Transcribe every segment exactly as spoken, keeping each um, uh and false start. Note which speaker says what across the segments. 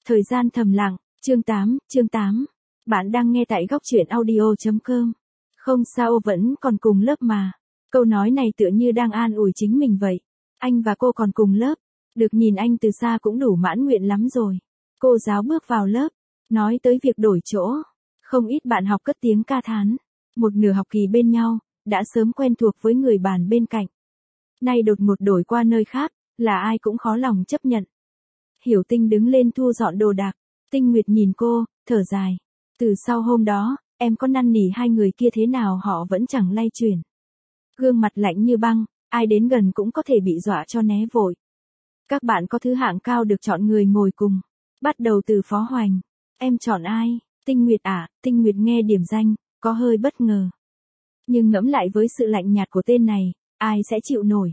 Speaker 1: Thời gian thầm lặng, chương tám, chương tám. Bạn đang nghe tại góc truyện audio chấm com. Không sao, vẫn còn cùng lớp mà. Câu nói này tựa như đang an ủi chính mình vậy. Anh và cô còn cùng lớp. Được nhìn anh từ xa cũng đủ mãn nguyện lắm rồi. Cô giáo bước vào lớp. Nói tới việc đổi chỗ. Không ít bạn học cất tiếng ca thán. Một nửa học kỳ bên nhau, đã sớm quen thuộc với người bàn bên cạnh. Nay đột ngột đổi qua nơi khác, là ai cũng khó lòng chấp nhận. Hiểu Tinh đứng lên thu dọn đồ đạc. Tinh Nguyệt nhìn cô, thở dài. Từ sau hôm đó, em có năn nỉ hai người kia thế nào họ vẫn chẳng lay chuyển. Gương mặt lạnh như băng, ai đến gần cũng có thể bị dọa cho né vội. Các bạn có thứ hạng cao được chọn người ngồi cùng. Bắt đầu từ Phó Hoành. Em chọn ai? Tinh Nguyệt à? Tinh Nguyệt nghe điểm danh, có hơi bất ngờ. Nhưng ngẫm lại với sự lạnh nhạt của tên này, ai sẽ chịu nổi?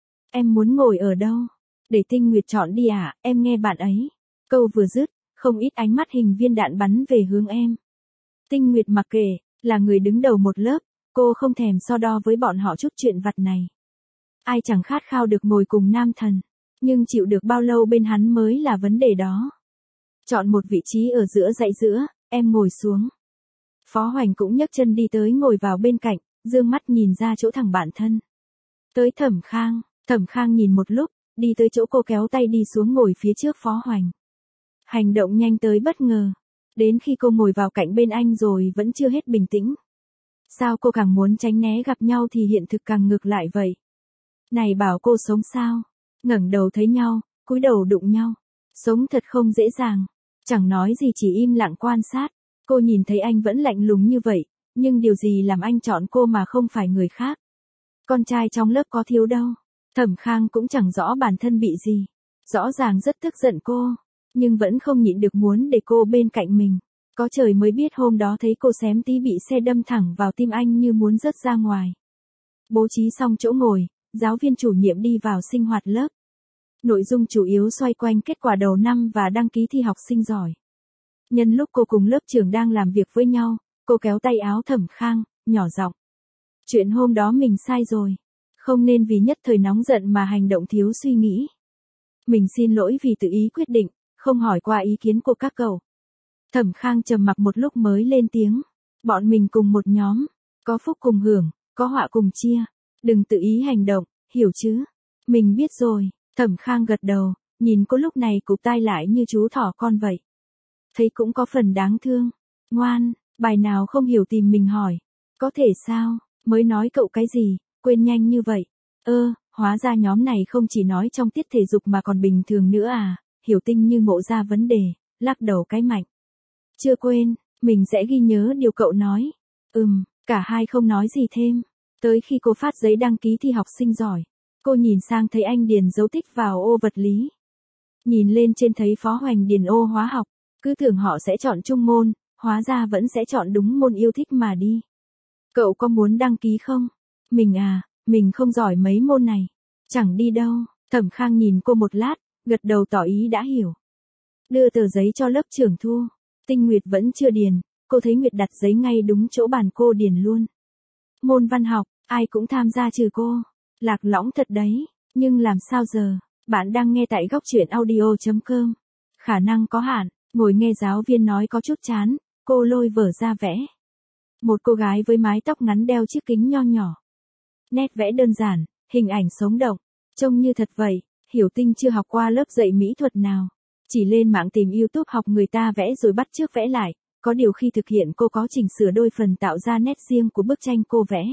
Speaker 1: Em muốn ngồi ở đâu? Để Tinh Nguyệt chọn đi à, em nghe bạn ấy. Câu vừa dứt, không ít ánh mắt hình viên đạn bắn về hướng em. Tinh Nguyệt mặc kệ, là người đứng đầu một lớp, cô không thèm so đo với bọn họ chút chuyện vặt này. Ai chẳng khát khao được ngồi cùng nam thần, nhưng chịu được bao lâu bên hắn mới là vấn đề đó. Chọn một vị trí ở giữa dãy giữa, em ngồi xuống. Phó Hoành cũng nhấc chân đi tới ngồi vào bên cạnh, dương mắt nhìn ra chỗ thằng bạn thân. Tới Thẩm Khang, Thẩm Khang nhìn một lúc, đi tới chỗ cô kéo tay đi xuống ngồi phía trước Phó Hoành. Hành động nhanh tới bất ngờ. Đến khi cô ngồi vào cạnh bên anh rồi vẫn chưa hết bình tĩnh. Sao cô càng muốn tránh né gặp nhau thì hiện thực càng ngược lại vậy? Này bảo cô sống sao? Ngẩng đầu thấy nhau, cúi đầu đụng nhau. Sống thật không dễ dàng. Chẳng nói gì chỉ im lặng quan sát. Cô nhìn thấy anh vẫn lạnh lùng như vậy, nhưng điều gì làm anh chọn cô mà không phải người khác? Con trai trong lớp có thiếu đâu. Thẩm Khang cũng chẳng rõ bản thân bị gì. Rõ ràng rất tức giận cô, nhưng vẫn không nhịn được muốn để cô bên cạnh mình. Có trời mới biết hôm đó thấy cô xém tí bị xe đâm thẳng vào tim anh như muốn rớt ra ngoài. Bố trí xong chỗ ngồi, giáo viên chủ nhiệm đi vào sinh hoạt lớp. Nội dung chủ yếu xoay quanh kết quả đầu năm và đăng ký thi học sinh giỏi. Nhân lúc cô cùng lớp trưởng đang làm việc với nhau, cô kéo tay áo Thẩm Khang, nhỏ giọng. Chuyện hôm đó mình sai rồi. Không nên vì nhất thời nóng giận mà hành động thiếu suy nghĩ. Mình xin lỗi vì tự ý quyết định, không hỏi qua ý kiến của các cậu. Thẩm Khang trầm mặc một lúc mới lên tiếng. Bọn mình cùng một nhóm, có phúc cùng hưởng, có họa cùng chia. Đừng tự ý hành động, hiểu chứ? Mình biết rồi. Thẩm Khang gật đầu, nhìn cô lúc này cụp tai lại như chú thỏ con vậy. Thấy cũng có phần đáng thương. Ngoan, bài nào không hiểu tìm mình hỏi. Có thể sao, mới nói cậu cái gì, quên nhanh như vậy. Ơ, hóa ra nhóm này không chỉ nói trong tiết thể dục mà còn bình thường nữa à. Hiểu Tinh như ngộ ra vấn đề, lắc đầu cái mạnh. Chưa quên, mình sẽ ghi nhớ điều cậu nói. Ừm, cả hai không nói gì thêm. Tới khi cô phát giấy đăng ký thi học sinh giỏi, cô nhìn sang thấy anh điền dấu tích vào ô vật lý. Nhìn lên trên thấy Phó Hoành điền ô hóa học, cứ tưởng họ sẽ chọn chung môn, hóa ra vẫn sẽ chọn đúng môn yêu thích mà đi. Cậu có muốn đăng ký không? Mình à, mình không giỏi mấy môn này. Chẳng đi đâu. Thẩm Khang nhìn cô một lát, gật đầu tỏ ý đã hiểu. Đưa tờ giấy cho lớp trưởng thu. Tinh Nguyệt vẫn chưa điền, cô thấy Nguyệt đặt giấy ngay đúng chỗ bàn cô điền luôn. Môn văn học, ai cũng tham gia trừ cô. Lạc lõng thật đấy, nhưng làm sao giờ? Bạn đang nghe tại góc truyện audio chấm com. Khả năng có hạn, ngồi nghe giáo viên nói có chút chán, cô lôi vở ra vẽ. Một cô gái với mái tóc ngắn đeo chiếc kính nho nhỏ. Nét vẽ đơn giản, hình ảnh sống động, trông như thật vậy. Hiểu Tinh chưa học qua lớp dạy mỹ thuật nào, chỉ lên mạng tìm YouTube học người ta vẽ rồi bắt chước vẽ lại, có điều khi thực hiện cô có chỉnh sửa đôi phần tạo ra nét riêng của bức tranh cô vẽ.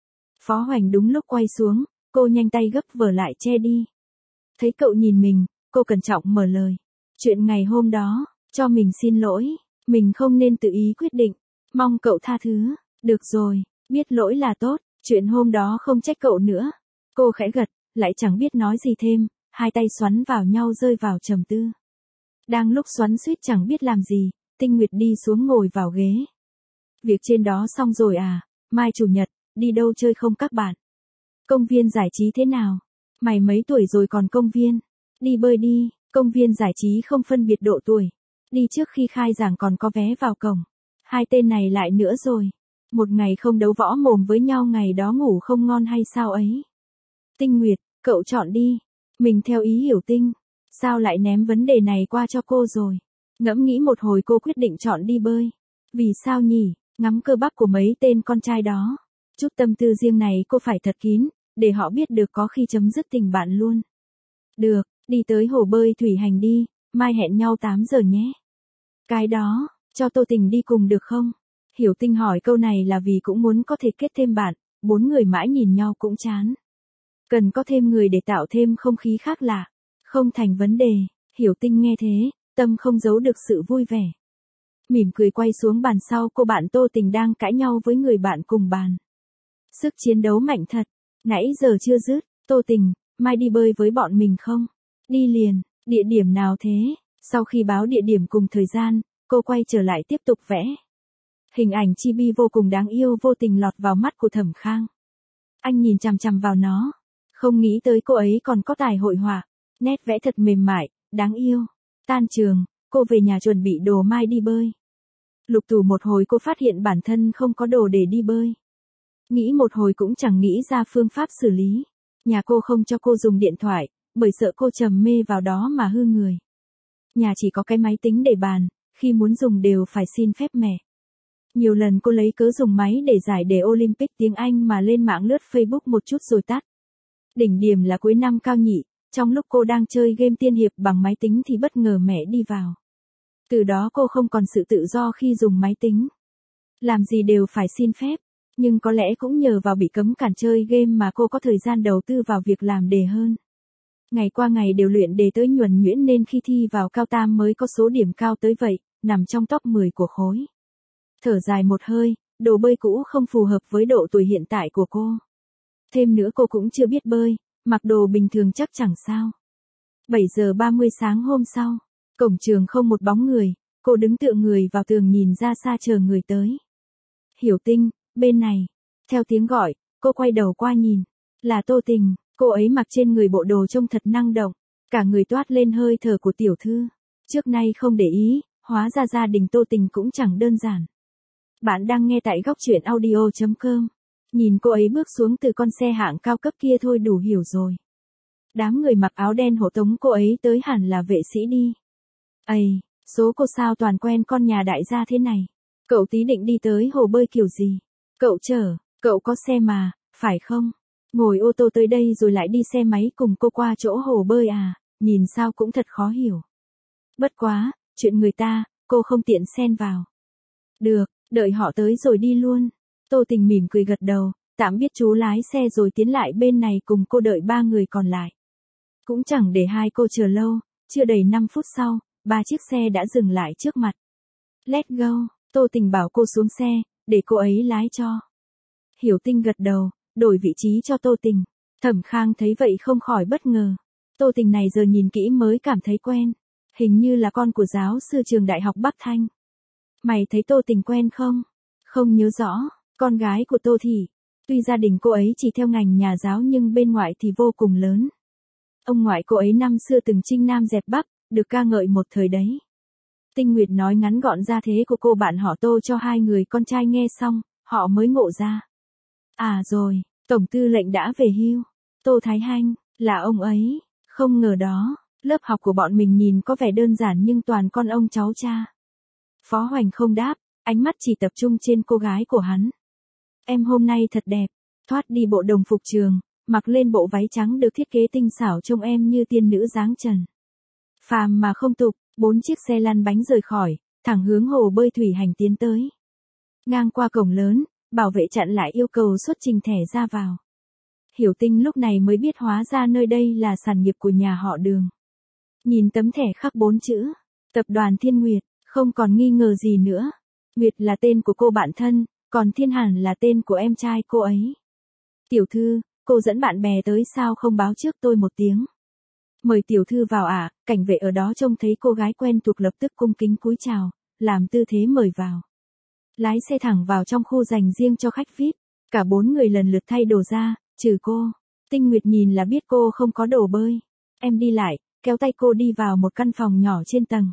Speaker 1: Phó Hoành đúng lúc quay xuống, cô nhanh tay gấp vở lại che đi. Thấy cậu nhìn mình, cô cẩn trọng mở lời. Chuyện ngày hôm đó, cho mình xin lỗi, mình không nên tự ý quyết định, mong cậu tha thứ. Được rồi, biết lỗi là tốt, chuyện hôm đó không trách cậu nữa. Cô khẽ gật, lại chẳng biết nói gì thêm. Hai tay xoắn vào nhau rơi vào trầm tư. Đang lúc xoắn suýt chẳng biết làm gì, Tinh Nguyệt đi xuống ngồi vào ghế. Việc trên đó xong rồi à, mai chủ nhật, đi đâu chơi không các bạn? Công viên giải trí thế nào? Mày mấy tuổi rồi còn công viên? Đi bơi đi, công viên giải trí không phân biệt độ tuổi. Đi trước khi khai giảng còn có vé vào cổng. Hai tên này lại nữa rồi. Một ngày không đấu võ mồm với nhau ngày đó ngủ không ngon hay sao ấy? Tinh Nguyệt, cậu chọn đi. Mình theo ý Hiểu Tinh. Sao lại ném vấn đề này qua cho cô rồi? Ngẫm nghĩ một hồi cô quyết định chọn đi bơi. Vì sao nhỉ? Ngắm cơ bắp của mấy tên con trai đó. Chút tâm tư riêng này cô phải thật kín, để họ biết được có khi chấm dứt tình bạn luôn. Được, đi tới hồ bơi thủy hành đi, mai hẹn nhau tám giờ nhé. Cái đó, cho Tô Tình đi cùng được không? Hiểu Tinh hỏi câu này là vì cũng muốn có thể kết thêm bạn, bốn người mãi nhìn nhau cũng chán. Cần có thêm người để tạo thêm không khí khác lạ. Không thành vấn đề, Hiểu Tinh nghe thế, tâm không giấu được sự vui vẻ. Mỉm cười quay xuống bàn sau cô bạn Tô Tình đang cãi nhau với người bạn cùng bàn. Sức chiến đấu mạnh thật, nãy giờ chưa dứt, Tô Tình, mai đi bơi với bọn mình không? Đi liền, địa điểm nào thế? Sau khi báo địa điểm cùng thời gian, cô quay trở lại tiếp tục vẽ. Hình ảnh chibi vô cùng đáng yêu vô tình lọt vào mắt của Thẩm Khang. Anh nhìn chằm chằm vào nó, không nghĩ tới cô ấy còn có tài hội họa, nét vẽ thật mềm mại, đáng yêu. Tan trường, cô về nhà chuẩn bị đồ mai đi bơi. Lục tủ một hồi cô phát hiện bản thân không có đồ để đi bơi. Nghĩ một hồi cũng chẳng nghĩ ra phương pháp xử lý. Nhà cô không cho cô dùng điện thoại, bởi sợ cô trầm mê vào đó mà hư người. Nhà chỉ có cái máy tính để bàn, khi muốn dùng đều phải xin phép mẹ. Nhiều lần cô lấy cớ dùng máy để giải đề Olympic tiếng Anh mà lên mạng lướt Facebook một chút rồi tắt. Đỉnh điểm là cuối năm cao nhị, trong lúc cô đang chơi game tiên hiệp bằng máy tính thì bất ngờ mẹ đi vào. Từ đó cô không còn sự tự do khi dùng máy tính. Làm gì đều phải xin phép, nhưng có lẽ cũng nhờ vào bị cấm cản chơi game mà cô có thời gian đầu tư vào việc làm đề hơn. Ngày qua ngày đều luyện đề tới nhuần nhuyễn nên khi thi vào cao tam mới có số điểm cao tới vậy, nằm trong top mười của khối. Thở dài một hơi, đồ bơi cũ không phù hợp với độ tuổi hiện tại của cô. Thêm nữa cô cũng chưa biết bơi, mặc đồ bình thường chắc chẳng sao. bảy giờ ba mươi sáng hôm sau, cổng trường không một bóng người, cô đứng tựa người vào tường nhìn ra xa chờ người tới. Hiểu Tinh, bên này. Theo tiếng gọi, cô quay đầu qua nhìn. Là Tô Tình, cô ấy mặc trên người bộ đồ trông thật năng động. Cả người toát lên hơi thở của tiểu thư. Trước nay không để ý, hóa ra gia đình Tô Tình cũng chẳng đơn giản. Bạn đang nghe tại góc truyện audio chấm com. Nhìn cô ấy bước xuống từ con xe hạng cao cấp kia thôi đủ hiểu rồi. Đám người mặc áo đen hộ tống cô ấy tới hẳn là vệ sĩ đi. Ây, số cô sao toàn quen con nhà đại gia thế này. Cậu tí định đi tới hồ bơi kiểu gì? Cậu chở, cậu có xe mà, phải không? Ngồi ô tô tới đây rồi lại đi xe máy cùng cô qua chỗ hồ bơi à, nhìn sao cũng thật khó hiểu. Bất quá, chuyện người ta, cô không tiện xen vào. Được, đợi họ tới rồi đi luôn. Tô Tình mỉm cười gật đầu, tạm biết chú lái xe rồi tiến lại bên này cùng cô đợi ba người còn lại. Cũng chẳng để hai cô chờ lâu, chưa đầy năm phút sau, ba chiếc xe đã dừng lại trước mặt. Let's go, Tô Tình bảo cô xuống xe, để cô ấy lái cho. Hiểu Tinh gật đầu, đổi vị trí cho Tô Tình. Thẩm Khang thấy vậy không khỏi bất ngờ. Tô Tình này giờ nhìn kỹ mới cảm thấy quen. Hình như là con của giáo sư trường đại học Bắc Thanh. Mày thấy Tô Tình quen không? Không nhớ rõ, con gái của Tô Thị. Tuy gia đình cô ấy chỉ theo ngành nhà giáo nhưng bên ngoại thì vô cùng lớn. Ông ngoại cô ấy năm xưa từng chinh Nam dẹp Bắc, được ca ngợi một thời đấy. Tinh Nguyệt nói ngắn gọn ra thế của cô bạn họ Tô cho hai người con trai nghe xong, họ mới ngộ ra. À rồi, Tổng tư lệnh đã về hưu. Tô Thái Hanh, là ông ấy. Không ngờ đó, lớp học của bọn mình nhìn có vẻ đơn giản nhưng toàn con ông cháu cha. Phó Hoành không đáp, ánh mắt chỉ tập trung trên cô gái của hắn. Em hôm nay thật đẹp, thoát đi bộ đồng phục trường, mặc lên bộ váy trắng được thiết kế tinh xảo trông em như tiên nữ dáng trần. Phàm mà không tục, bốn chiếc xe lăn bánh rời khỏi, thẳng hướng hồ bơi thủy hành tiến tới. Ngang qua cổng lớn, bảo vệ chặn lại yêu cầu xuất trình thẻ ra vào. Hiểu Tinh lúc này mới biết hóa ra nơi đây là sản nghiệp của nhà họ Đường. Nhìn tấm thẻ khắc bốn chữ, Tập đoàn Thiên Nguyệt, không còn nghi ngờ gì nữa. Nguyệt là tên của cô bạn thân, còn Thiên hẳn là tên của em trai cô ấy. Tiểu thư, cô dẫn bạn bè tới sao không báo trước tôi một tiếng. Mời tiểu thư vào ạ, à, cảnh vệ ở đó trông thấy cô gái quen thuộc lập tức cung kính cúi chào, làm tư thế mời vào. Lái xe thẳng vào trong khu dành riêng cho khách vi ai pi, cả bốn người lần lượt thay đồ ra, trừ cô. Tinh Nguyệt nhìn là biết cô không có đồ bơi. Em đi lại, kéo tay cô đi vào một căn phòng nhỏ trên tầng.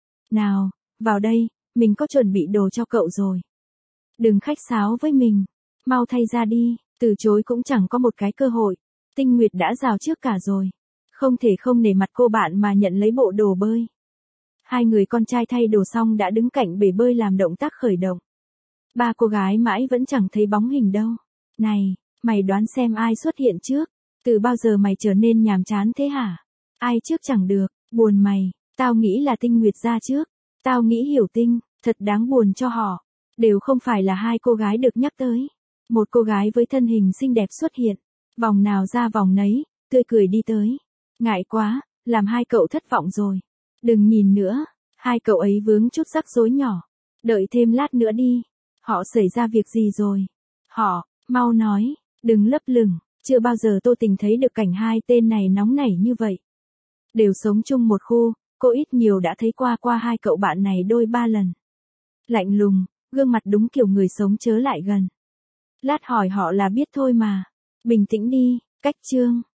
Speaker 1: Nào, vào đây, mình có chuẩn bị đồ cho cậu rồi. Đừng khách sáo với mình, mau thay ra đi, từ chối cũng chẳng có một cái cơ hội. Tinh Nguyệt đã rào trước cả rồi. Không thể không nể mặt cô bạn mà nhận lấy bộ đồ bơi. Hai người con trai thay đồ xong đã đứng cạnh bể bơi làm động tác khởi động. Ba cô gái mãi vẫn chẳng thấy bóng hình đâu. Này, mày đoán xem ai xuất hiện trước? Từ bao giờ mày trở nên nhàm chán thế hả? Ai trước chẳng được, buồn mày, tao nghĩ là Tinh Nguyệt ra trước. Tao nghĩ Hiểu Tinh, thật đáng buồn cho họ. Đều không phải là hai cô gái được nhắc tới. Một cô gái với thân hình xinh đẹp xuất hiện. Vòng nào ra vòng nấy, tươi cười đi tới. Ngại quá, làm hai cậu thất vọng rồi. Đừng nhìn nữa, hai cậu ấy vướng chút rắc rối nhỏ. Đợi thêm lát nữa đi. Họ xảy ra việc gì rồi? Họ, mau nói, đừng lấp lửng, chưa bao giờ Tô Tình thấy được cảnh hai tên này nóng nảy như vậy. Đều sống chung một khu, cô ít nhiều đã thấy qua qua hai cậu bạn này đôi ba lần. Lạnh lùng, gương mặt đúng kiểu người sống chớ lại gần. Lát hỏi họ là biết thôi mà. Bình tĩnh đi, Cách Trương.